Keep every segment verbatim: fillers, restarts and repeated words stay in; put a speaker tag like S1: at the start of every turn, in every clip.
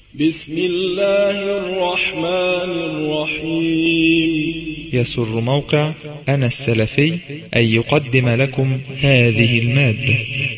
S1: بسم الله الرحمن الرحيم.
S2: يسر موقع أنا السلفي أن يقدم لكم هذه المادة.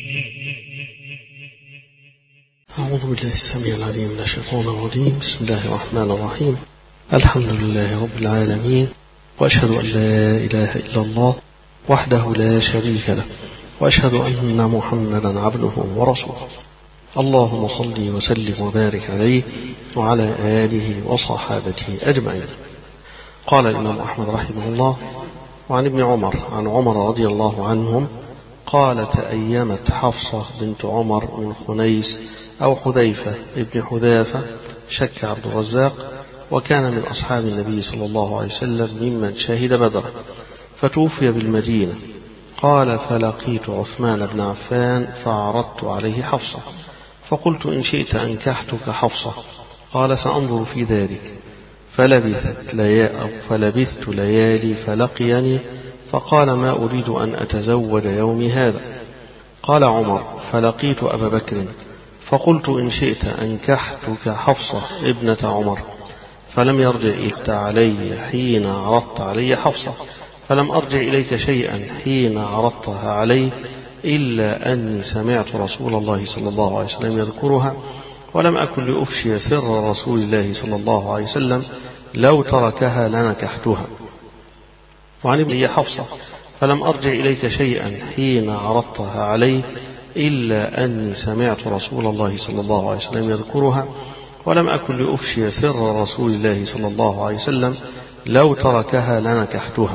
S3: أعوذ بالله السميع العليم من الشيطان الرجيم. بسم الله الرحمن الرحيم. الحمد لله رب العالمين، وأشهد أن لا إله إلا الله وحده لا شريك له، وأشهد أن محمدا عبده ورسوله. اللهم صل وسلم وبارك عليه وعلى آله وصحابته أجمعين. قال الإمام أحمد رحمه الله: وعن ابن عمر عن عمر رضي الله عنهم قال: تأيمت حفصة بنت عمر من خنيس أو حذيفة ابن حذافة، شك عبد الرزاق، وكان من أصحاب النبي صلى الله عليه وسلم ممن شهد بدر، فتوفي بالمدينة. قال: فلقيت عثمان بن عفان فعرضت عليه حفصة، فقلت: إن شئت أنكحتك حفصة. قال: سأنظر في ذلك. فلبثت ليا أو فلبثت ليالي فلقيني فقال: ما أريد أن أتزوج يومي هذا. قال عمر: فلقيت أبا بكر فقلت: إن شئت أنكحتك حفصة ابنة عمر. فلم يرجع علي حين عرضت علي حفصة، فلم أرجع إليك شيئا حين عرضتها علي إلا أني سمعت رسول الله صلى الله عليه وسلم يذكرها، ولم أكن لأفشي سر رسول الله صلى الله عليه وسلم، لو تركها لنكحتها. وعن ابن حفصة: فلم أرجع إليك شيئا حين عرضتها علي إلا أني سمعت رسول الله صلى الله عليه وسلم يذكرها، ولم أكن لأفشي سر رسول الله صلى الله عليه وسلم، لو تركها لنكحتها.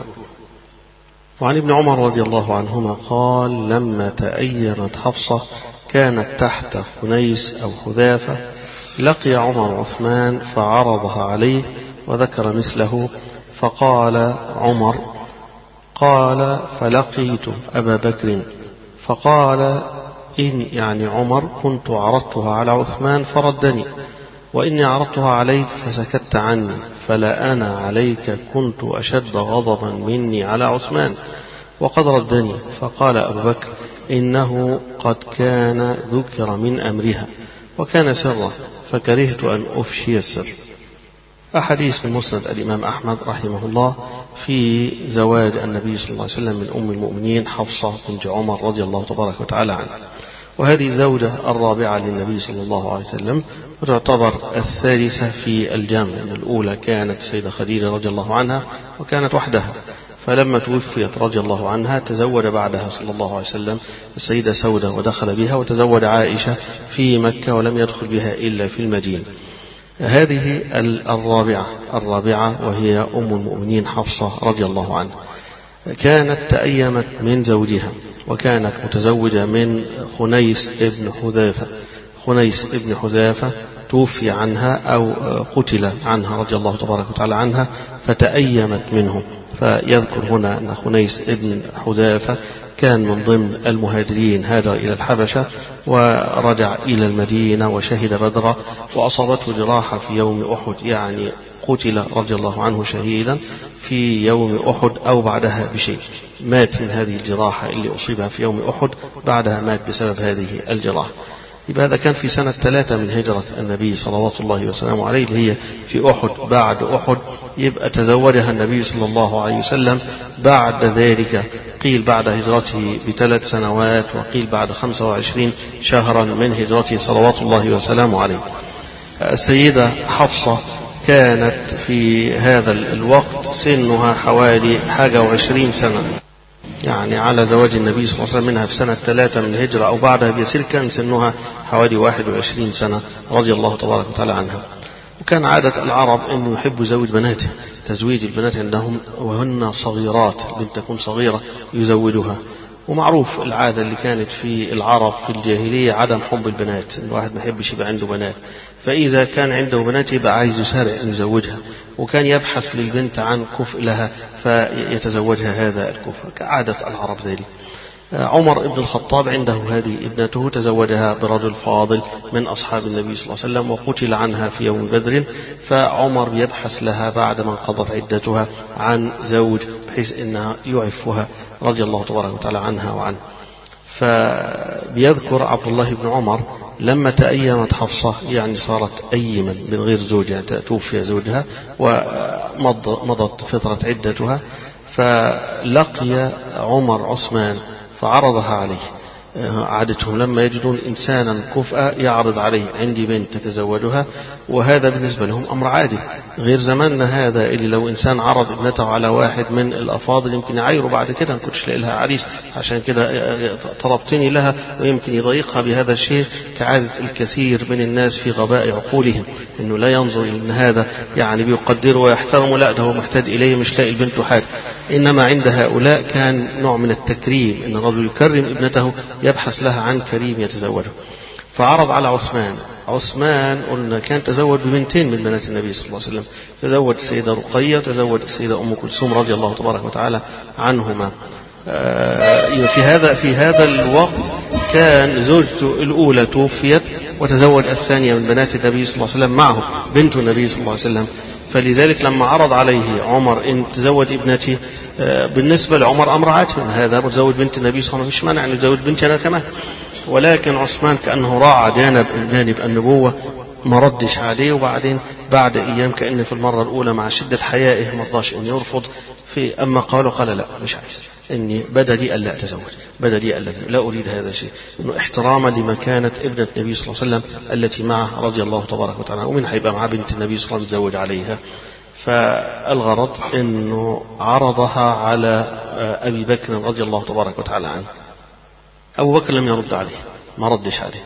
S3: وعن ابن عمر رضي الله عنهما قال: لما تأيمت حفصة كانت تحت خنيس أو حذافة، لقي عمر عثمان فعرضها عليه وذكر مثله. فقال عمر: قال: فلقيت أبا بكر فقال: إن يعني عمر كنت عرضتها على عثمان فردني، وإني عرضتها عليك فسكت عني، فلا أنا عليك كنت أشد غضبا مني على عثمان، وقد ردني. فقال أبو بكر: إنه قد كان ذكر من أمرها وكان سرا، فكرهت أن أفشي السر. أحاديث من مسند الإمام أحمد رحمه الله في زواج النبي صلى الله عليه وسلم من أم المؤمنين حفصة بنت عمر رضي الله تبارك وتعالى عنها، وهذه الزوجة الرابعة للنبي صلى الله عليه وسلم، وتعتبر الثالثة في الجمع، لأن الأولى كانت السيدة خديجة رضي الله عنها وكانت وحدها، فلما توفيت رضي الله عنها تزوج بعدها صلى الله عليه وسلم السيدة سودة ودخل بها، وتزوج عائشة في مكة ولم يدخل بها إلا في المدينة. هذه الرابعة الرابعة وهي أم المؤمنين حفصة رضي الله عنها، كانت تأيمت من زوجها، وكانت متزوجة من خنيس ابن حذافة. خنيس ابن حذافة توفي عنها أو قتل عنها رضي الله تبارك وتعالى عنها، فتأيمت منه. فيذكر هنا أن خنيس ابن حذافة كان من ضمن المهاجرين، هاجر إلى الحبشة ورجع إلى المدينة وشهد بدرا، وأصابته جراحة في يوم أحد، يعني قتل رضي الله عنه شهيدا في يوم أحد أو بعدها بشيء، مات من هذه الجراحة اللي أصيبها في يوم أحد، بعدها مات بسبب هذه الجراحة. يبقى هذا كان في سنة ثلاثة من هجرة النبي صلوات الله وسلامه عليه، اللي هي في أحد. بعد أحد يبقى تزوجها النبي صلى الله عليه وسلم بعد ذلك، قيل بعد هجرته بثلاث سنوات، وقيل بعد خمسة وعشرين شهرا من هجرته صلوات الله وسلامه عليه. السيدة حفصة كانت في هذا الوقت سنها حوالي حاجة وعشرين سنة، يعني على زواج النبي صلى الله عليه وسلم منها في سنة ثلاثة من الهجرة أو بعدها بيسير، كان سنها حوالي واحد وعشرين سنة رضي الله تبارك وتعالى عنها. وكان عادة العرب أنه يحبوا زوج بناته، تزويج البنات عندهم وهن صغيرات، بنت تكون صغيرة يزوجها. ومعروف العادة اللي كانت في العرب في الجاهلية عدم حب البنات، الواحد ما يحبش يبقى عنده بنات، فإذا كان عنده بنات يبقى عايز يسارع أن يزوجها، وكان يبحث للبنت عن كفء لها فيتزوجها هذا الكفء، كعادة العرب ذلك. عمر بن الخطاب عنده هذه ابنته، تزوجها برجل فاضل من أصحاب النبي صلى الله عليه وسلم، وقتل عنها في يوم بدر، فعمر يبحث لها بعد ما انقضت عدتها عن زوج بحيث أنها يعفها رضي الله تبارك وتعالى عنها وعنه. فبيذكر عبد الله بن عمر لما تأيمت حفصة يعني صارت أيما من غير زوجها، توفي زوجها ومضت فترة عدتها، فلقي عمر عثمان فعرضها عليه. عادتهم لما يجدون إنسانا كفءا يعرض عليه عندي بنت تتزوجها، وهذا بالنسبة لهم أمر عادي، غير زماننا هذا اللي لو إنسان عرض ابنته على واحد من الأفاضل يمكن يعيره بعد كده ما كنتش لاقي لها عريس، عشان كده طلبتني لها، ويمكن يضايقها بهذا الشيء كعادة الكثير من الناس في غباء عقولهم، إنه لا ينظر إلى هذا يعني بيقدره ويحترمه، لا ده هو محتاج إليه مش لاقي البنت حاجة. إنما عند هؤلاء كان نوع من التكريم، إن الرجل يكرم ابنته يبحث لها عن كريم يتزوجه. فعرض على عثمان. عثمان قلنا كان تزوج ببنتين من بنات النبي صلى الله عليه وسلم، تزوج السيدة رقية وتزوج السيدة أم كلثوم رضي الله تبارك وتعالى عنهما. في هذا في هذا الوقت كان زوجته الأولى توفيت، وتزوج الثانية من بنات النبي صلى الله عليه وسلم معه بنت النبي صلى الله عليه وسلم. فلذلك لما عرض عليه عمر إن تزوج ابنتي، بالنسبة لعمر أمر عادي، هذا متزوج بنت النبي صلى الله عليه وسلم، مش مانع أن يتزوج بنتي أنا كمان. ولكن عثمان كأنه راعى جانب جانب النبوة ما ردش عليه، وبعدين بعد أيام كأن في المرة الأولى مع شدة حيائه ما رضاش أن يرفض في أما قالوا قال لا مش عايز، إني بدا لي ألا أتزوج، بدا لي ألا لا أريد هذا الشيء، إنه احتراما لمكانة ابنة النبي صلى الله عليه وسلم التي معه رضي الله تبارك وتعالى، ومن هيبقى مع بنت النبي صلى الله عليه وسلم يتزوج عليها. فالغرض إنه عرضها على أبي بكر رضي الله تبارك وتعالى عنه. أبو بكر لم يرد عليه، ما ردش عليه.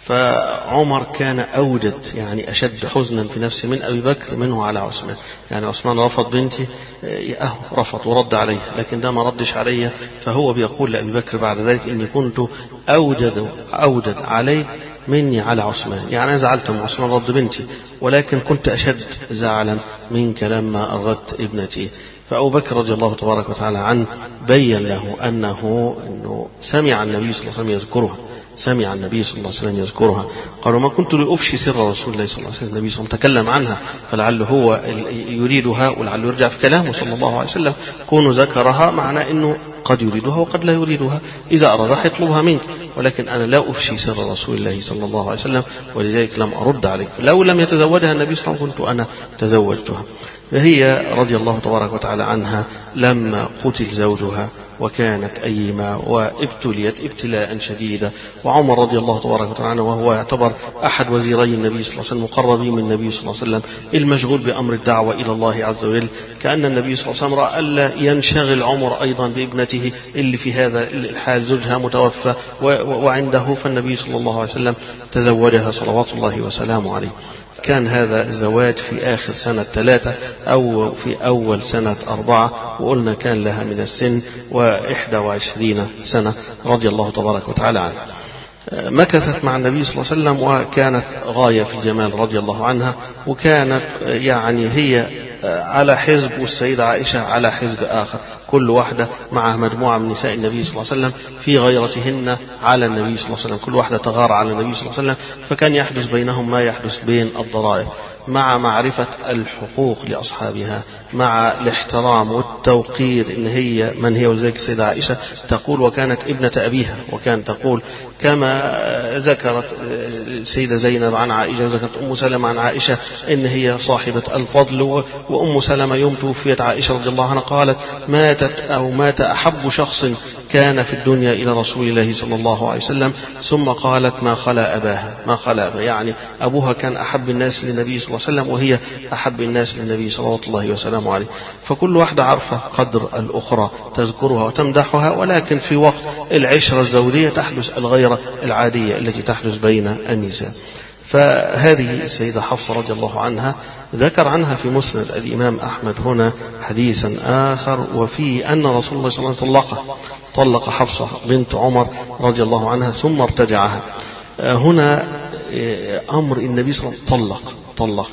S3: فعمر كان أوجد يعني أشد حزنا في نفسه من أبي بكر منه على عثمان. يعني عثمان رفض بنتي، أهو رفض ورد عليه، لكن ده ما ردش عليه. فهو بيقول لأبي بكر بعد ذلك إني كنت أوجد أوجد عليه مني على عثمان، يعني أنا زعلت من عثمان رد بنتي، ولكن كنت أشد زعلا منك لما أرغدت ابنتي. فأبو بكر رضي الله تبارك وتعالى عنه بين له أنه إنه سمع النبي صلى الله عليه وسلم يذكرها، سمع النبي صلى الله عليه وسلم يذكرها. قالوا ما كنت لأفشي سر رسول الله صلى الله عليه وسلم، النبي صلى الله عليه وسلم تكلم عنها، فلعله هو يريدها ولعله يرجع في كلامه صلى الله عليه وسلم. كونه ذكرها معنى أنه قد يريدها وقد لا يريدها، إذا أرادها يطلبها منك، ولكن أنا لا أفشي سر رسول الله صلى الله عليه وسلم، ولذلك لم أرد عليك. لو لم يتزوجها النبي صلى الله عليه وسلم كنت أنا تزوجتها. فهي رضي الله تبارك وتعالى عنها لما قتل زوجها وكانت أيما وابتليت ابتلاء شديدا، وعمر رضي الله تبارك وتعالى عنه وهو يعتبر أحد وزيري النبي صلى الله عليه وسلم مقربين من النبي صلى الله عليه وسلم، المشغول بأمر الدعوة إلى الله عز وجل، كأن النبي صلى الله عليه وسلم رأى ألا ينشغل عمر أيضا بابنته اللي في هذا الحال زوجها متوفى وعنده، فالنبي صلى الله عليه وسلم تزوجها صلوات الله وسلامه عليه. كان هذا الزواج في آخر سنة ثلاثة أو في أول سنة أربعة، وقلنا كان لها من السن وإحدى وعشرين سنة رضي الله تبارك وتعالى عنها. مكثت مع النبي صلى الله عليه وسلم وكانت غاية في الجمال رضي الله عنها، وكانت يعني هي على حزب والسيدة عائشة على حزب آخر، كل واحدة مع مجموعة من نساء النبي صلى الله عليه وسلم في غيرتهن على النبي صلى الله عليه وسلم، كل واحدة تغار على النبي صلى الله عليه وسلم، فكان يحدث بينهم ما يحدث بين الضرائر، مع معرفة الحقوق لأصحابها، مع الاحترام والتوقير إن هي من هي. وذلك السيدة عائشة تقول وكانت ابنة أبيها، وكانت تقول كما ذكرت السيدة زينب عن عائشة وذكرت أم سلمة عن عائشة إن هي صاحبة الفضل. وأم سلمة يوم توفيت عائشة رضي الله عنها قالت ماتت أو مات أحب شخص كان في الدنيا إلى رسول الله صلى الله عليه وسلم، ثم قالت ما خلا أباها، ما خلا أباها، يعني أبوها كان أحب الناس للنبي صلى الله عليه وسلم وهي أحب الناس للنبي صلى الله عليه وسلم عليه. فكل واحدة عارفة قدر الأخرى تذكرها وتمدحها، ولكن في وقت العشرة الزوجية تحدث الغيرة العادية التي تحدث بين النساء. فهذه السيدة حفصة رضي الله عنها ذكر عنها في مسند الإمام أحمد هنا حديثا آخر، وفيه أن رسول الله صلى الله عليه وسلم طلقها، طلق حفصة بنت عمر رضي الله عنها ثم ارتجعها. هنا أمر النبي صلى الله عليه وسلم طلق طلق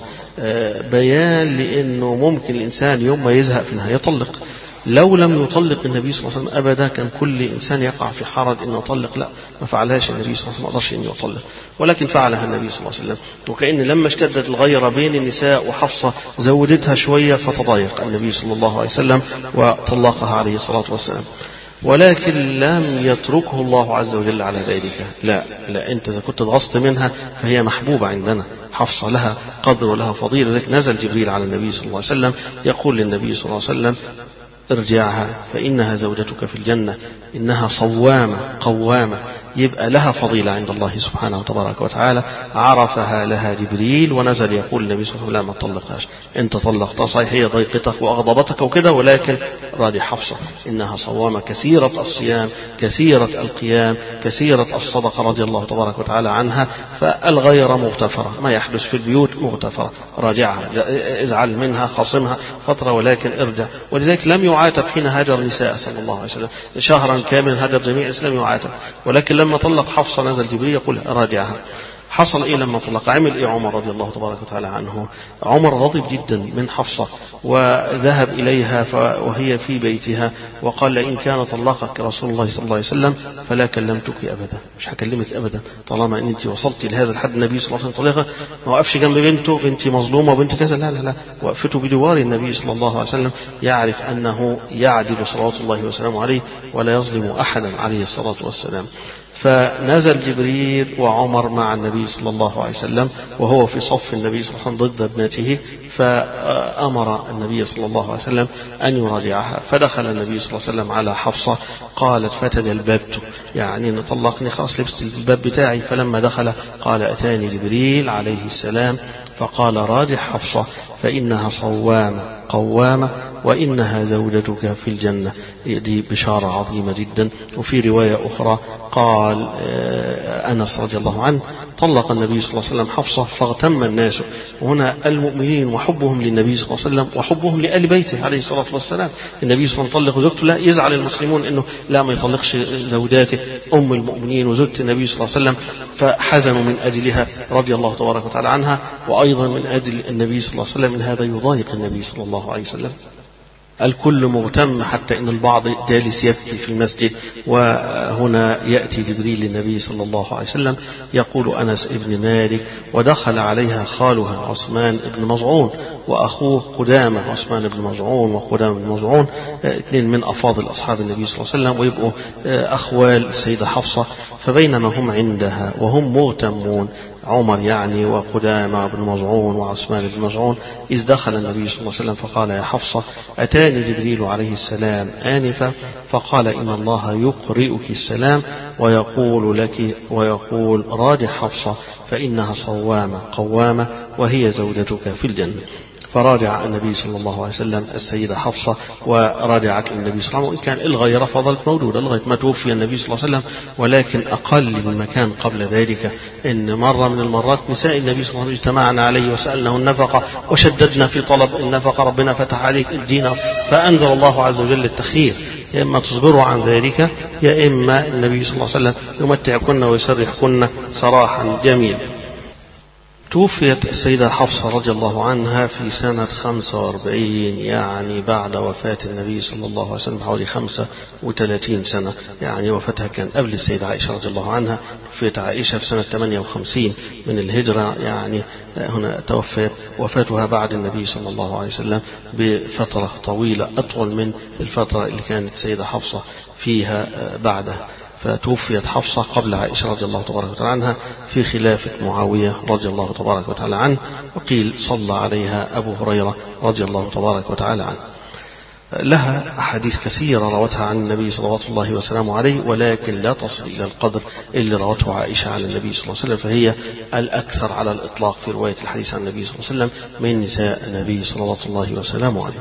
S3: بيان لأنه ممكن الإنسان يوم ما يزهق في النهاية يطلق. لو لم يطلق النبي صلى الله عليه وسلم أبدا كان كل إنسان يقع في حرج إنه يطلق، لا ما فعلهاش النبي صلى الله عليه وسلم، ما قدرش إنه يطلق، ولكن فعلها النبي صلى الله عليه وسلم. وكأن لما اشتدت الغيرة بين النساء وحفصة زودتها شوية فتضايق النبي صلى الله عليه وسلم وطلقها عليه الصلاة والسلام. ولكن لم يتركه الله عز وجل على ذلك. لا لا أنت إذا كنت ضغطت منها فهي محبوبة عندنا. حفصة لها قدر ولها فضيلة. لذلك نزل جبريل على النبي صلى الله عليه وسلم يقول للنبي صلى الله عليه وسلم ارجعها فإنها زوجتك في الجنة، إنها صوامة قوامة. يبقى لها فضيلة عند الله سبحانه وتبارك وتعالى، عرفها لها جبريل ونزل يقول النبي صلى الله عليه وسلم ما تطلقهاش، انت طلقتها صحيح هي ضيقتك وأغضبتك وكده، ولكن راضي حفصة إنها صوامة كثيرة الصيام كثيرة القيام كثيرة الصدقة رضي الله تبارك وتعالى عنها. فالغير مغتفرة، ما يحدث في البيوت مغتفرة. راجعها، ازعل منها، خاصمها فترة، ولكن ارجع. ولذلك لم يعاتب حين هاجر النساء صلى الله عليه وسلم شهرا كاملا، هاجر جميع الإسلام يعاتب، ولكن لما طلق حفصة نزل جبريل يقول راجعها. حصل إيه لما طلق؟ عمل إيه عمر رضي الله تبارك وتعالى عنه؟ عمر غضب جدا من حفصة وذهب إليها وهي في بيتها وقال لئن كان طلقك رسول الله صلى الله عليه وسلم فلا كلمتك أبدا، مش هكلمك أبدا طالما أن أنت وصلت لهذا الحد. النبي صلى الله عليه وسلم طلقها، ما وقفش جنب بنته، بنتي مظلومة وبنت كذا، لا لا لا، وقفته بدوار النبي صلى الله عليه وسلم، يعرف أنه يعدل صلوات الله وسلامه عليه ولا يظلم أحدا عليه الصلاة والسلام. فنزل جبريل وعمر مع النبي صلى الله عليه وسلم وهو في صف النبي صلى الله عليه وسلم ضد ابنته، فأمر النبي صلى الله عليه وسلم أن يراجعها. فدخل النبي صلى الله عليه وسلم على حفصة، قالت فتجلببت، يعني نطلقني خلاص لبست الباب بتاعي. فلما دخل قال أتاني جبريل عليه السلام فقال راجع حفصة فإنها صوامة قوامة وإنها زوجتك في الجنة. دي بشارة عظيمة جدا. وفي رواية أخرى قال أنس رضي الله عنه طلق النبي صلى الله عليه وسلم حفصة فاغتم الناس. وهنا المؤمنين وحبهم للنبي صلى الله عليه وسلم وحبهم لآل بيته عليه الصلاة والسلام. النبي صلى الله عليه وسلم طلق زوجته، لا يزعل المسلمون أنه لا ما يطلقش زوجاته أم المؤمنين وزوجة النبي صلى الله عليه وسلم، فحزنوا من أجلها رضي الله تبارك وتعالى عنها، وأيضا من أجل النبي صلى الله عليه وسلم. هذا يضايق النبي صلى الله عليه وسلم. الكل مغتم حتى إن البعض جالس يبكي في المسجد. وهنا يأتي جبريل للنبي صلى الله عليه وسلم يقول أنس ابن مالك ودخل عليها خالها عثمان بن مظعون وأخوه قدامة، عثمان بن مظعون وقدامة بن مظعون اثنين من أفاضل أصحاب النبي صلى الله عليه وسلم، ويبقوا أخوال السيدة حفصة. فبينما هم عندها وهم مغتمون عمر يعني وقدامة بن مظعون وعثمان بن مظعون إذ دخل النبي صلى الله عليه وسلم فقال يا حفصة أتاني جبريل عليه السلام آنفا فقال إن الله يقرئك السلام ويقول لك ويقول راجع حفصة فإنها صوامة قوامة وهي زوجتك في الجنة. فراجع النبي صلى الله عليه وسلم السيدة حفصة وراجعت النبي صلى الله عليه وسلم، وإن كان الغيرة فضلت موجودة لغاية ما توفي النبي صلى الله عليه وسلم، ولكن أقل من مكان قبل ذلك. إن مرة من المرات نساء النبي صلى الله عليه وسلم اجتمعنا عليه وسألناه النفقة وشددنا في طلب النفقة، ربنا فتح عليك الدين فأنزل الله عز وجل التخيير، يا إما تصبروا عن ذلك يا إما النبي صلى الله عليه وسلم يمتعكن ويسرحكن سراحا جميلا. توفيت السيدة حفصة رضي الله عنها في سنة خمسة وأربعين، يعني بعد وفاة النبي صلى الله عليه وسلم حوالي خمسة وثلاثين سنة، يعني وفاتها كان قبل السيدة عائشة رضي الله عنها. توفيت عائشة في سنة ثمانية وخمسين من الهجرة، يعني هنا توفيت وفاتها بعد النبي صلى الله عليه وسلم بفترة طويلة أطول من الفترة اللي كانت السيدة حفصة فيها بعدها. فتوفيت حفصة قبل عائشة رضي الله تبارك وتعالى عنها في خلافة معاوية رضي الله تبارك وتعالى عنه، وقيل صلى عليها أبو هريرة رضي الله تبارك وتعالى عنه. لها أحاديث كثيرة روتها عن النبي صلوات الله وسلامه عليه، ولكن لا تصل إلى القدر اللي روته عائشة عن النبي صلى الله عليه وسلم، فهي الأكثر على الإطلاق في رواية الحديث عن النبي صلى الله عليه وسلم من نساء النبي صلوات الله وسلامه عليه.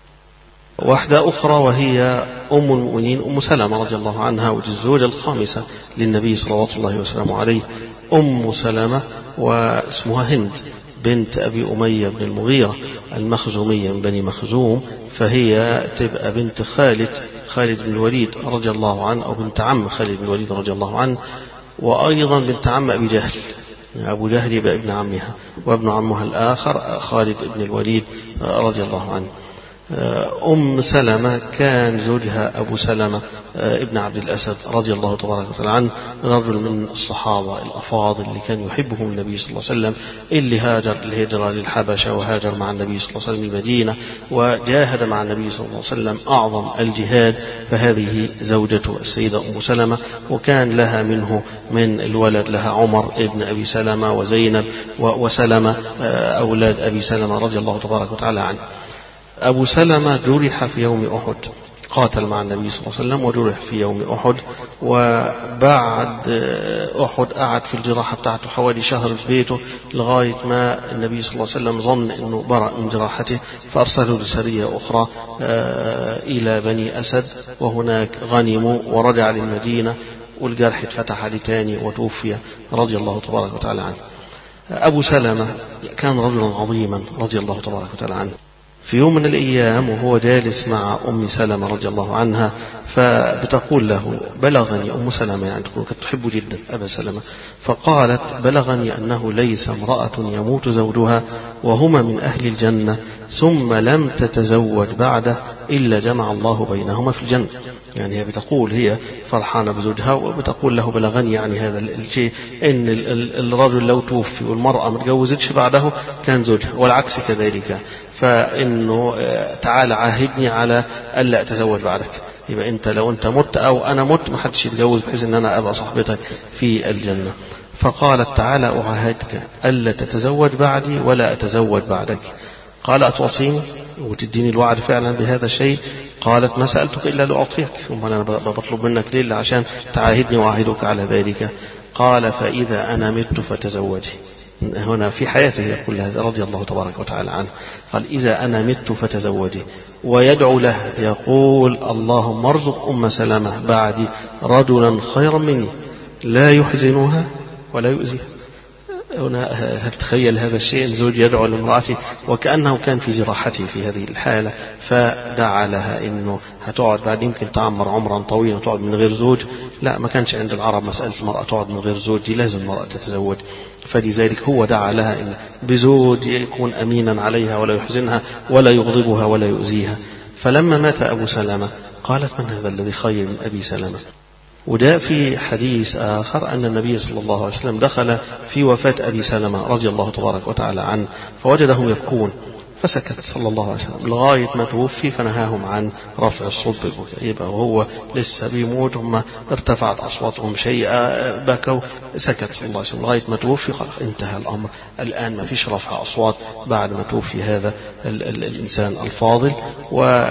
S3: واحدة أخرى وهي أم المؤمنين أم سلمة رضي الله عنها، ودي الزوجة الخامسة للنبي صلوات الله وسلامه عليه. أم سلمة واسمها هند بنت أبي أمية بن المغيرة المخزومية من بني مخزوم، فهي تبقى بنت خالد خالد بن الوليد رضي الله عنه، أو بنت عم خالد بن الوليد رضي الله عنه، وأيضا بنت عم أبي جهل. أبو جهل يبقى ابن عمها، وابن عمها الآخر خالد بن الوليد رضي الله عنه. أم سلمة كان زوجها أبو سلمة ابن عبد الأسد رضي الله تبارك وتعالى عنه، رجل من الصحابة الأفاضل اللي كان يحبهم النبي صلى الله عليه وسلم، اللي هاجر الهجرة للحبشة وهاجر مع النبي صلى الله عليه وسلم المدينة وجاهد مع النبي صلى الله عليه وسلم أعظم الجهاد. فهذه زوجته السيدة أم سلمة، وكان لها منه من الولد لها عمر ابن أبي سلمة وزينب وسلمة أولاد أبي سلمة رضي الله تبارك وتعالى عنه. أبو سلمة جرح في يوم أحد، قاتل مع النبي صلى الله عليه وسلم وجرح في يوم أحد، وبعد أحد قعد في الجراحة بتاعته حوالي شهر في بيته لغاية ما النبي صلى الله عليه وسلم ظن أنه برأ من جراحته، فأرسله لسرية أخرى إلى بني أسد، وهناك غنموا ورجع للمدينة والجرح اتفتح عليه تاني وتوفي رضي الله تبارك وتعالى عنه. أبو سلمة كان رجلا عظيما رضي الله تبارك وتعالى عنه. في يوم من الأيام وهو جالس مع أم سلمة رضي الله عنها، فبتقول له: بلغني أم سلمة، يعني كانت تحب جدا أبا سلمة، فقالت: بلغني أنه ليس امرأة يموت زوجها وهما من أهل الجنة ثم لم تتزوج بعده إلا جمع الله بينهما في الجنة. يعني هي بتقول هي فرحانة بزوجها، وبتقول له: بلغني يعني هذا الشيء أن الرجل لو توفي والمرأة ما تجوزتش بعده كان زوجها، والعكس كذلك، فإنه تعالى عاهدني على ألا أتزوج بعدك، يبقى أنت لو أنت مت أو أنا مت ما حدش يتجوز بحيث أن أنا أبقى صاحبتك في الجنة. فقالت: تعالى أعاهدك ألا تتزوج بعدي ولا أتزوج بعدك. قال: أتوصيني وتديني الوعد فعلا بهذا الشيء؟ قالت: ما سألتك إلا لأعطيك، أنا بطلب منك ليه؟ عشان تعاهدني وأعاهدك على ذلك. قال: فإذا أنا مت فتزوجي. هنا في حياته يقول هذا رضي الله تبارك وتعالى عنه، قال: إذا أنا مت فتزوجي. ويدعو له يقول: اللهم ارزق أم سلمة بعدي رجلا خيرا مني لا يحزنها ولا يؤذيها. هنا تخيل هذا الشيء، الزوج يدعو لامرأته وكأنه كان في جراحته في هذه الحالة، فدعا لها إنه هتقعد بعد يمكن تعمر عمرا طويلا وتقعد من غير زوج. لا، ما كانش عند العرب مسألة المرأة تقعد من غير زوج، دي لازم المرأة تتزوج. فلذلك هو دعا لها إن بزوج يكون أمينا عليها ولا يحزنها ولا يغضبها ولا يؤذيها. فلما مات أبو سلمة قالت: من هذا الذي خير من أبي سلمة؟ وده في حديث آخر أن النبي صلى الله عليه وسلم دخل في وفاة أبي سلمة رضي الله تبارك وتعالى عنه، فوجدهم يبكون فسكت صلى الله عليه وسلم لغاية ما توفي، فنهاهم عن رفع الصوت بالبكاء. يبقى وهو لسه بيموت هم ارتفعت أصواتهم شيئا بكوا، سكت صلى الله عليه وسلم لغاية ما توفي، خلاص انتهى الأمر. الآن ما فيش رفع أصوات بعد ما توفي هذا ال ال الإنسان الفاضل. و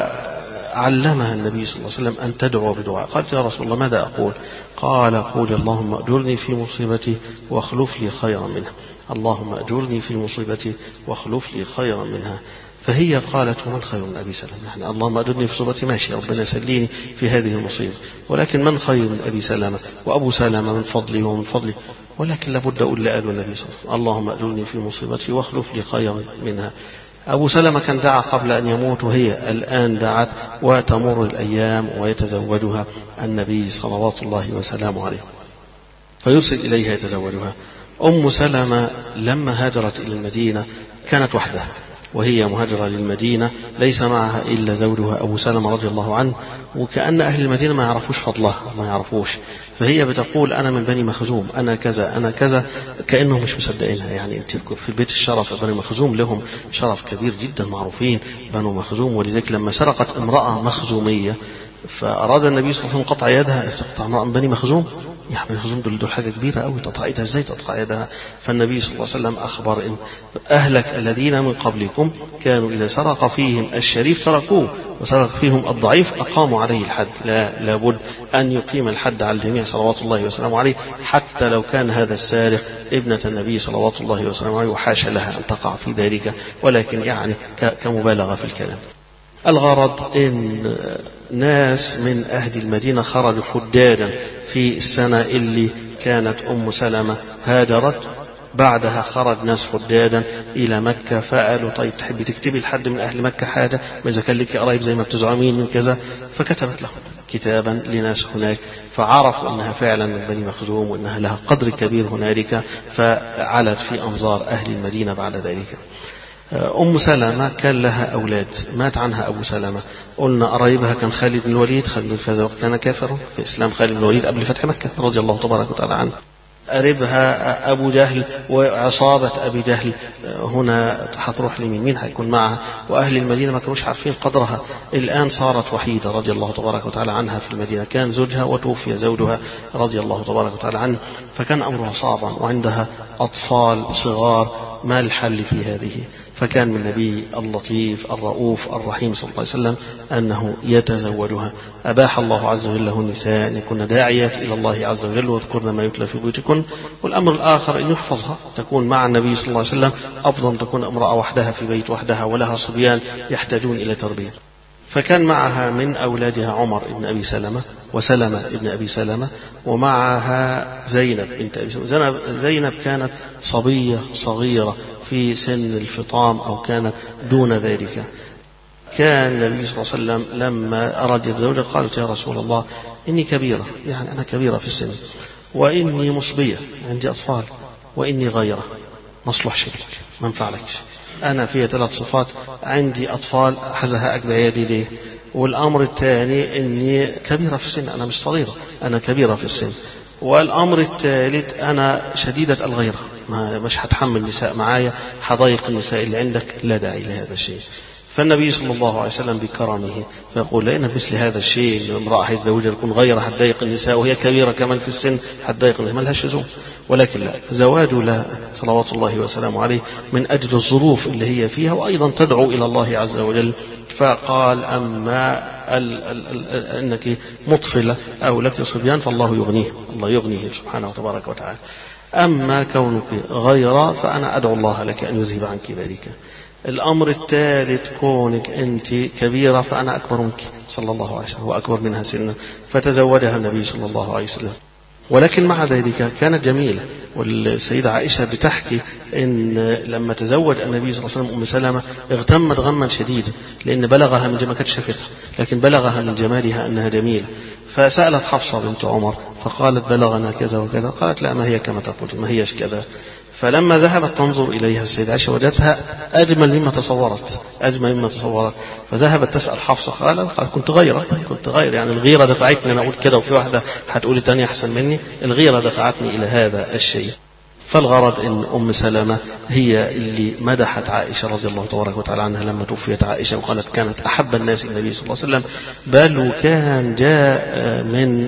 S3: علمها النبي صلى الله عليه وسلم أن تدعو بدعاء. قالت: يا رسول الله ماذا أقول؟ قال: قول: اللهم أجرني في مصيبتي واخلف لي خيرا منها. اللهم أجرني في مصيبتي واخلف لي خيرا منها. فهي قالت: ومن خير من أبي سلمة؟ يعني اللهم أجرني في مصيبتي ماشي، ربنا سليني في هذه المصيبة، ولكن من خير من أبي سلمة؟ وأبو سلمة من فضله ومن فضله، ولكن لابد أقول لآل النبي صلى الله عليه وسلم: اللهم أجرني في مصيبتي واخلف لي خيرا منها. أبو سلمة كان دعا قبل أن يموت، وهي الآن دعت، وتمر الأيام ويتزوجها النبي صلوات الله وسلامه عليه، فيرسل إليها يتزوجها. أم سلمة لما هاجرت إلى المدينة كانت وحدها، وهي مهاجرة للمدينة، ليس معها إلا زوجها أبو سلمة رضي الله عنه، وكأن أهل المدينة ما يعرفوش فضلها، ما يعرفوش. فهي بتقول: أنا من بني مخزوم، أنا كذا أنا كذا، كأنهم مش مصدقينها. يعني أنت في البيت الشرف، بني مخزوم لهم شرف كبير جدا، معروفين بنو مخزوم. ولذلك لما سرقت امرأة مخزومية فأراد النبي صلى الله عليه وسلم قطع يدها، تقطع امرأة من بني مخزوم؟ يعني بني مخزوم دول, دول حاجة كبيرة أوي، تقطع يدها إزاي؟ تقطع يدها. فالنبي صلى الله عليه وسلم أخبر: إن أهلك الذين من قبلكم كانوا إذا سرق فيهم الشريف تركوه، وسرق فيهم الضعيف أقاموا عليه الحد. لا لابد أن يقيم الحد على الجميع صلوات الله وسلامه عليه، حتى لو كان هذا السارق ابنة النبي صلوات الله وسلامه عليه، وحاشا لها أن تقع في ذلك، ولكن يعني كمبالغة في الكلام. الغرض إن ناس من أهل المدينة خرجوا حدادا في السنة اللي كانت أم سلمة هاجرت، بعدها خرج ناس حدادا إلى مكة، فقالوا: طيب تحبي تكتبي لحد من أهل مكة حاجة، ما إذا كان لك قرايب زي ما بتزعمين من كذا؟ فكتبت لهم كتابا لناس هناك، فعرفوا أنها فعلا من بني مخزوم وأنها لها قدر كبير هنالك، فعلت في أنظار أهل المدينة بعد ذلك. أم سلمة كان لها أولاد، مات عنها أبو سلمة. قلنا قرايبها كان خالد بن الوليد، خالد بن الوليد كان كافرا في إسلام خالد بن الوليد قبل فتح مكة رضي الله تبارك وتعالى عنه. قريبها أبو جهل وعصابة أبي جهل، هنا هتروح لمين؟ مين هيكون معها؟ وأهل المدينة ما كانوش عارفين قدرها. الآن صارت وحيدة رضي الله تبارك وتعالى عنها في المدينة، كان زوجها وتوفي زوجها رضي الله تبارك وتعالى عنه، فكان أمرها صعبا وعندها أطفال صغار، ما الحل في هذه؟ فكان من النبي اللطيف الرؤوف الرحيم صلى الله عليه وسلم أنه يتزوجها. أباح الله عز وجل له النساء أن يكون داعيات إلى الله عز وجل واذكرن ما يتلى في بيوتكن. والأمر الآخر أن يحفظها، تكون مع النبي صلى الله عليه وسلم، أفضل تكون امرأة وحدها في بيت وحدها ولها صبيان يحتاجون إلى تربية. فكان معها من أولادها عمر بن أبي سلمة وسلمة بن أبي سلمة، ومعها زينب بنت أبي سلمة. زينب كانت صبية صغيرة في سن الفطام أو كانت دون ذلك. كان النبي صلى الله عليه وسلم لما أراد يتزوجها قالت يا رسول الله إني كبيرة، يعني أنا كبيرة في السن، وإني مصبية عندي أطفال، وإني غيرة مصلح شريك ما انفعلكش، أنا فيها ثلاث صفات، عندي أطفال حزهاء بعيادي ليه، والأمر الثاني إني كبيرة في السن، أنا مش صغيرة أنا كبيرة في السن، والأمر الثالث أنا شديدة الغيرة، ما مش هتحمل نساء معايا، حضايق النساء اللي عندك، لا داعي لهذا الشيء. فالنبي صلى الله عليه وسلم بكرمه فيقول لأن مثل هذا الشيء امرأة هيتزوجها تكون غيرة حتضايق النساء وهي كبيرة كمان في السن حتضايق النساء، ما لهاش لزوم. ولكن لا، زواج لها صلوات الله وسلامه عليه من أجل الظروف اللي هي فيها، وأيضا تدعو إلى الله عز وجل. فقال أما ال ال ال أنك مطفلة أو لك صبيان فالله يغنيه، الله يغنيه سبحانه وتبارك وتعالى. أما كونك غيرة فأنا أدعو الله لك أن يذهب عنك ذلك. الأمر الثالث كونك أنت كبيرة فأنا أكبر منك صلى الله عليه وسلم وأكبر منها سنا، فتزوجها النبي صلى الله عليه وسلم. ولكن مع ذلك كانت جميلة. والسيدة عائشة بتحكي إن لما تزوج النبي صلى الله عليه وسلم أم سلمة اغتمت غما شديدا، لأن بلغها من ما كانتش شافتها، لكن بلغها من جمالها أنها جميلة. فسألت حفصة بنت عمر فقالت بلغنا كذا وكذا، قالت لا ما هي كما تقول، ما هيش كذا. فلما ذهبت تنظر إليها السيدة عائشة وجدتها أجمل مما تصورت، أجمل مما تصورت. فذهبت تسأل حفصة قال قال كنت غيرة، كنت غير يعني الغيرة دفعتني أنا أقول كده، وفي واحدة هتقول الثانية أحسن مني، الغيرة دفعتني إلى هذا الشيء. فالغرض إن أم سلمة هي اللي مدحت عائشة رضي الله تبارك وتعالى عنها لما توفيت عائشة، وقالت كانت أحب الناس النبي صلى الله عليه وسلم، بل وكان جاء من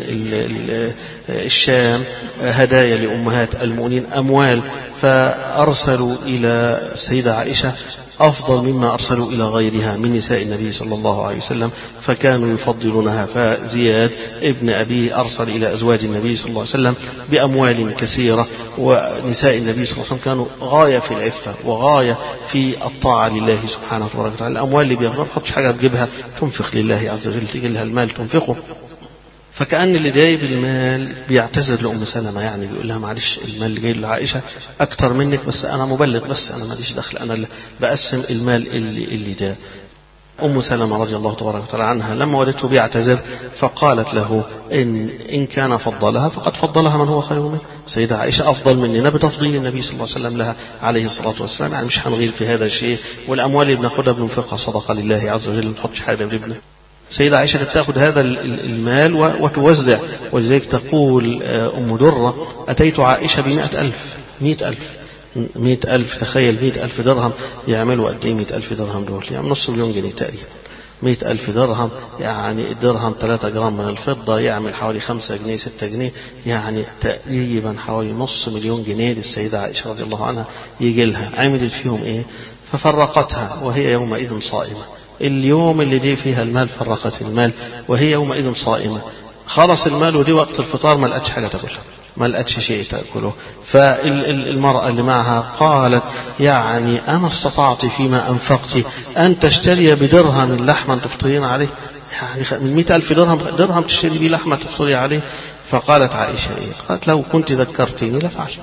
S3: الشام هدايا لأمهات المؤمنين أموال، فأرسلوا إلى السيدة عائشة أفضل مما أرسلوا إلى غيرها من نساء النبي صلى الله عليه وسلم، فكانوا يفضلونها. فزياد ابن أبيه أرسل إلى أزواج النبي صلى الله عليه وسلم بأموال كثيرة، ونساء النبي صلى الله عليه وسلم كانوا غاية في العفة وغاية في الطاعة لله سبحانه وتعالى. الأموال اللي بياخدوها ما تحطش حاجة تجيبها، تنفق لله عز وجل، تيجي لها المال تنفقه. فكأن اللي جايب المال بيعتذر لأم سلمة، يعني بيقول لها معلش المال اللي جاي لعائشة أكتر منك، بس أنا مبلغ، بس أنا ماليش دخل، أنا اللي بقسم المال اللي اللي جاء. أم سلمة رضي الله تبارك وتعالى عنها لما ولدته بيعتذر فقالت له إن إن كان فضلها فقد فضلها من هو خير منه. سيدة عائشة أفضل مننا بتفضيل النبي صلى الله عليه وسلم لها عليه الصلاة والسلام، يعني مش هنغير في هذا الشيء. والأموال اللي بناخدها بننفقها صدقة لله عز وجل، ما نحطش حاجة لابنه. سيدة عائشة تأخذ هذا المال وتوزع. ولذلك تقول أم درة أتيت عائشة بمئة ألف مئة ألف مئة ألف تخيل مئة ألف درهم يعملوا قد إيه؟ مئة ألف درهم دول يعني نص مليون جنيه تقريبا. مئة ألف درهم يعني الدرهم ثلاثة جرام من الفضة يعمل حوالي خمسة جنيه ستة جنيه، يعني تقريبا حوالي نص مليون جنيه للسيدة عائشة رضي الله عنها يجي لها. عملت فيهم إيه؟ ففرقتها وهي يومئذ صائمة. اليوم اللي دي فيها المال فرقت المال وهي يومئذ صائمة. خلص المال ودي وقت الفطار ما لقتش حاجة تاكلها، ما لقتش شيء تأكله. فالمرأة اللي معها قالت يعني أنا استطعت فيما أنفقت أن تشتري بدرهم لحما تفطرين عليه، يعني من مئة ألف درهم درهم تشتري به لحمة تفطري عليه. فقالت عائشة إيه؟ قالت لو كنت ذكرتني لفعلت،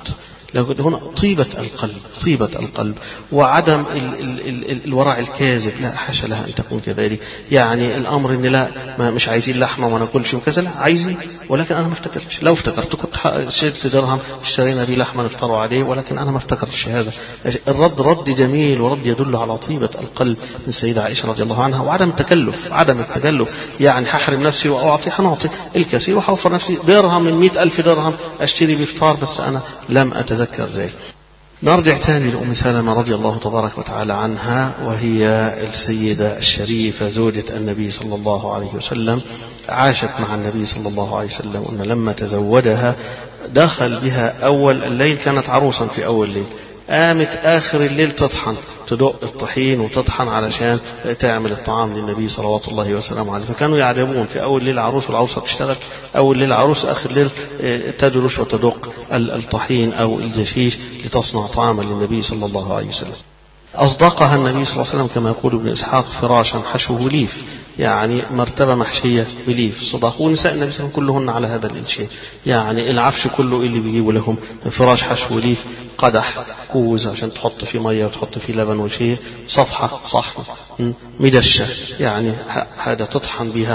S3: لكن هنا طيبة القلب، طيبة القلب وعدم ال ال ال ال الورع الكاذب، لا حاشا لها أن تكون كذلك. يعني الأمر إن لا ما مش عايزين لحمة وما ناكلش وكذا، لا عايزين، ولكن أنا ما افتكرتش. لو افتكرت كنت شلت درهم اشترينا بيه لحمة نفطروا عليه، ولكن أنا ما افتكرتش هذا. الرد رد جميل ورد يدل على طيبة القلب من السيدة عائشة رضي الله عنها، وعدم التكلف، عدم التكلف. يعني هحرم نفسي وأعطي، هنعطي الكثير وحوفر نفسي درهم من مئة ألف درهم أشتري بفطار، بس أنا لم أتذكر ذلك. نرجع تاني لأم سلمة رضي الله تبارك وتعالى عنها، وهي السيدة الشريفة زوجة النبي صلى الله عليه وسلم، عاشت مع النبي صلى الله عليه وسلم. أن لما تزودها دخل بها أول الليل، كانت عروسا في أول الليل، قامت آخر الليل تطحن، تدق الطحين وتطحن علشان تعمل الطعام للنبي صلوات الله وسلامه عليه. فكانوا يعجبون في أول ليل عروس والعروسة بتشتغل، أول ليل عروس آخر ليل تدرش وتدق الطحين أو الجشيش لتصنع طعاما للنبي صلى الله عليه وسلم. أصدقها النبي صلى الله عليه وسلم كما يقول ابن إسحاق فراشا حشوه ليف، يعني مرتبة محشية بليف. صدقوا نساء النبي صلى الله عليه وسلم كلهن على هذا الإنشاء، يعني العفش كله اللي بيجيبوا لهم فراش حشو ليف، قدح كوز عشان تحط فيه مية وتحط فيه لبن وشيء، صفحة صحن مدشة، يعني هذا تطحن بها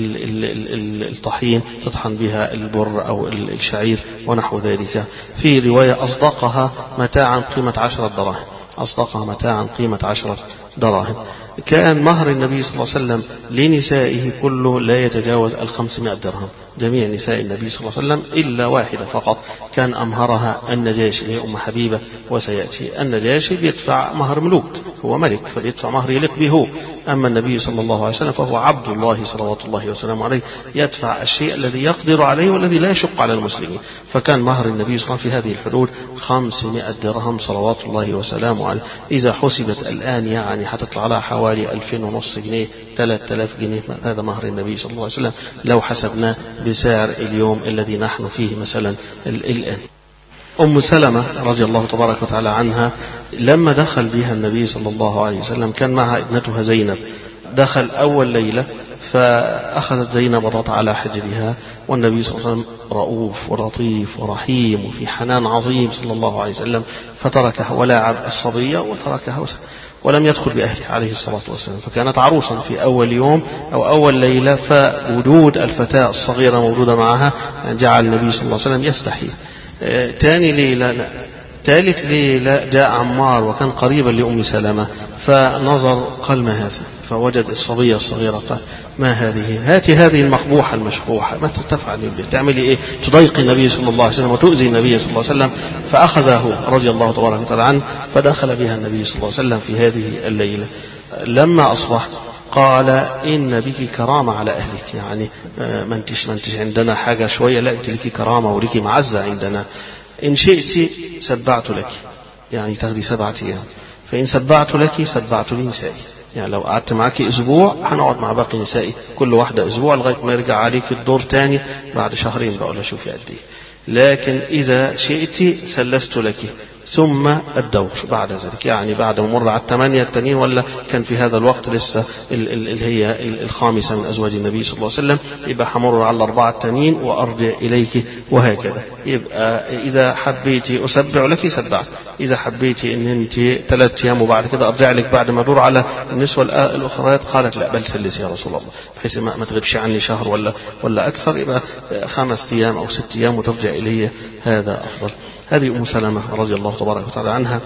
S3: الطحين، تطحن بها البر أو الشعير ونحو ذلك. في رواية أصدقها متاعا قيمة عشرة دراهم، أصدقها متاعا قيمة عشرة دراهم. كان مهر النبي صلى الله عليه وسلم لنسائه كله لا يتجاوز الخمسمائة درهم، جميع نساء النبي صلى الله عليه وسلم إلا واحدة فقط كان أمهرها النجاشي، هي أم حبيبة، وسيأتي. النجاشي بيدفع مهر ملوك، هو ملك فبيدفع مهر يليق به، أما النبي صلى الله عليه وسلم فهو عبد الله صلوات الله وسلامه عليه، يدفع الشيء الذي يقدر عليه والذي لا يشق على المسلمين. فكان مهر النبي صلى الله عليه وسلم في هذه الحدود خمسمائة درهم صلوات الله وسلامه عليه. إذا حسبت الآن يعني هتطلع لها حوالي ألفين ونص جنيه، ثلاثة آلاف جنيه، هذا مهر النبي صلى الله عليه وسلم لو حسبناه بسعر اليوم الذي نحن فيه مثلا الآن. أم سلمة رضي الله تبارك وتعالى عنها لما دخل بها النبي صلى الله عليه وسلم كان معها ابنتها زينب. دخل أول ليلة فأخذت زينب وضعت على حجرها، والنبي صلى الله عليه وسلم رؤوف ولطيف ورحيم وفي حنان عظيم صلى الله عليه وسلم، فتركها ولاعب الصبية وتركها وسلم ولم يدخل بأهله عليه الصلاة والسلام. فكانت عروسا في أول يوم أو أول ليلة، فوجود الفتاة الصغيرة موجودة معها جعل النبي صلى الله عليه وسلم يستحي. ثاني ليلة ثالث ليلة جاء عمار وكان قريبا لأم سلمة، فنظر قال ما هذا، فوجد الصبية الصغيرة قال ما هذه، هاتي هذه المقبوحة المشبوحة، ما تفعل تعملي إيه، تضايقي النبي صلى الله عليه وسلم وتؤذي النبي صلى الله عليه وسلم. فأخذه رضي الله تبارك وتعالى عنه فدخل بها النبي صلى الله عليه وسلم في هذه الليلة. لما أصبح قال إن بك كرامة على أهلك، يعني ما انتش ما انتش عندنا حاجة شوية، لا انت لك كرامة ولك معزة عندنا، إن شئت سبعت لك، يعني تاخدي سبعة أيام، فإن سبعت لك سبعت لي نسائي، يعني لو قعدت معك أسبوع هنقعد مع باقي نسائي كل واحدة أسبوع لغاية ما يرجع عليك الدور تاني بعد شهرين بقول شوفي قد إيه، لكن إذا شئت سلست لك ثم الدور بعد ذلك، يعني بعد ما مر على الثمانية التانيين، ولا كان في هذا الوقت لسه اللي هي الخامسة من أزواج النبي صلى الله عليه وسلم، يبقى حمر على الأربعة التانيين وأرجع إليك، وهكذا. يبقى إذا حبيتي أسبع لك سبعت، إذا حبيتي إن أنت ثلاث أيام وبعد كده أرجع لك بعد ما دور على النسوة الأخريات، قالت لا بل سلس يا رسول الله، بحيث ما, ما تغيبش عني شهر ولا ولا أكثر، يبقى خمس أيام أو ست أيام وترجع إلي، هذا أفضل. هذه أم سلمة رضي الله تبارك وتعالى عنها،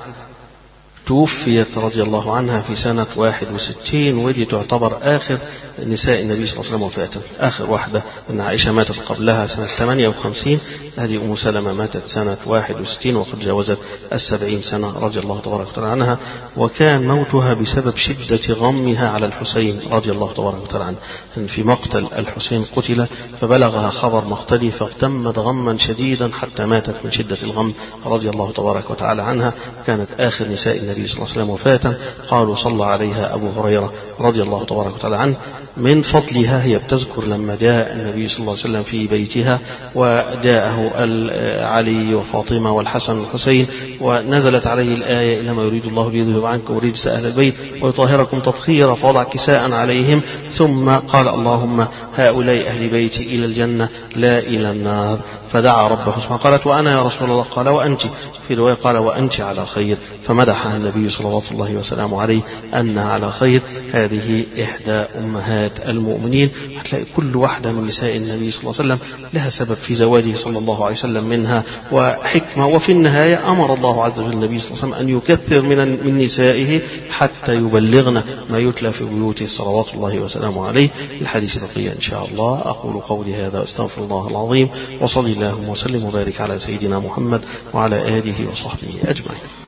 S3: توفيت رضي الله عنها في سنة واحد وستين، ودي تعتبر آخر نساء النبي صلى الله عليه وسلم وفاة، آخر واحدة، أن عائشة ماتت قبلها سنة ثمانية وخمسين، هذه أم سلمة ماتت سنة واحد وستين وقد جاوزت السبعين سنة رضي الله تبارك وتعالى عنها. وكان موتها بسبب شدة غمها على الحسين رضي الله تبارك وتعالى عنه، في مقتل الحسين قتل فبلغها خبر مقتله فاغتمت غما شديدا حتى ماتت من شدة الغم رضي الله تبارك وتعالى عنها. كانت آخر نساء النبي صلى الله عليه وسلم وفاة. قالوا صلى عليها أبو هريرة رضي الله تبارك وتعالى عنه من فضلها هي بتذكر لما جاء النبي صلى الله عليه وسلم في بيتها وجاءه علي وفاطمة والحسن والحسين ونزلت عليه الآية إنما يريد الله ليذهب عنكم رجس أهل البيت ويطهركم تطهيرا فوضع كساء عليهم ثم قال اللهم هؤلاء أهل بيتي إلى الجنة لا إلى النار فدعا ربه سبحانه قالت وأنا يا رسول الله قال وأنت في رواية قال وأنت على خير فمدحها النبي صلى الله عليه وسلم عليه أنها على خير. هذه إحدى أمهات المؤمنين. هتلاقي كل واحدة من نساء النبي صلى الله عليه وسلم لها سبب في زواجه صلى الله عليه وسلم منها وحكمة. وفي النهاية أمر الله عز وجل النبي صلى الله عليه وسلم أن يكثر من من نسائه حتى يبلغن ما يتلى في بيوته صلوات الله وسلامه عليه. الحديث بقية إن شاء الله. أقول قولي هذا واستغفر الله العظيم وصلي اللهم وسلم وبارك على سيدنا محمد وعلى آله وصحبه أجمعين.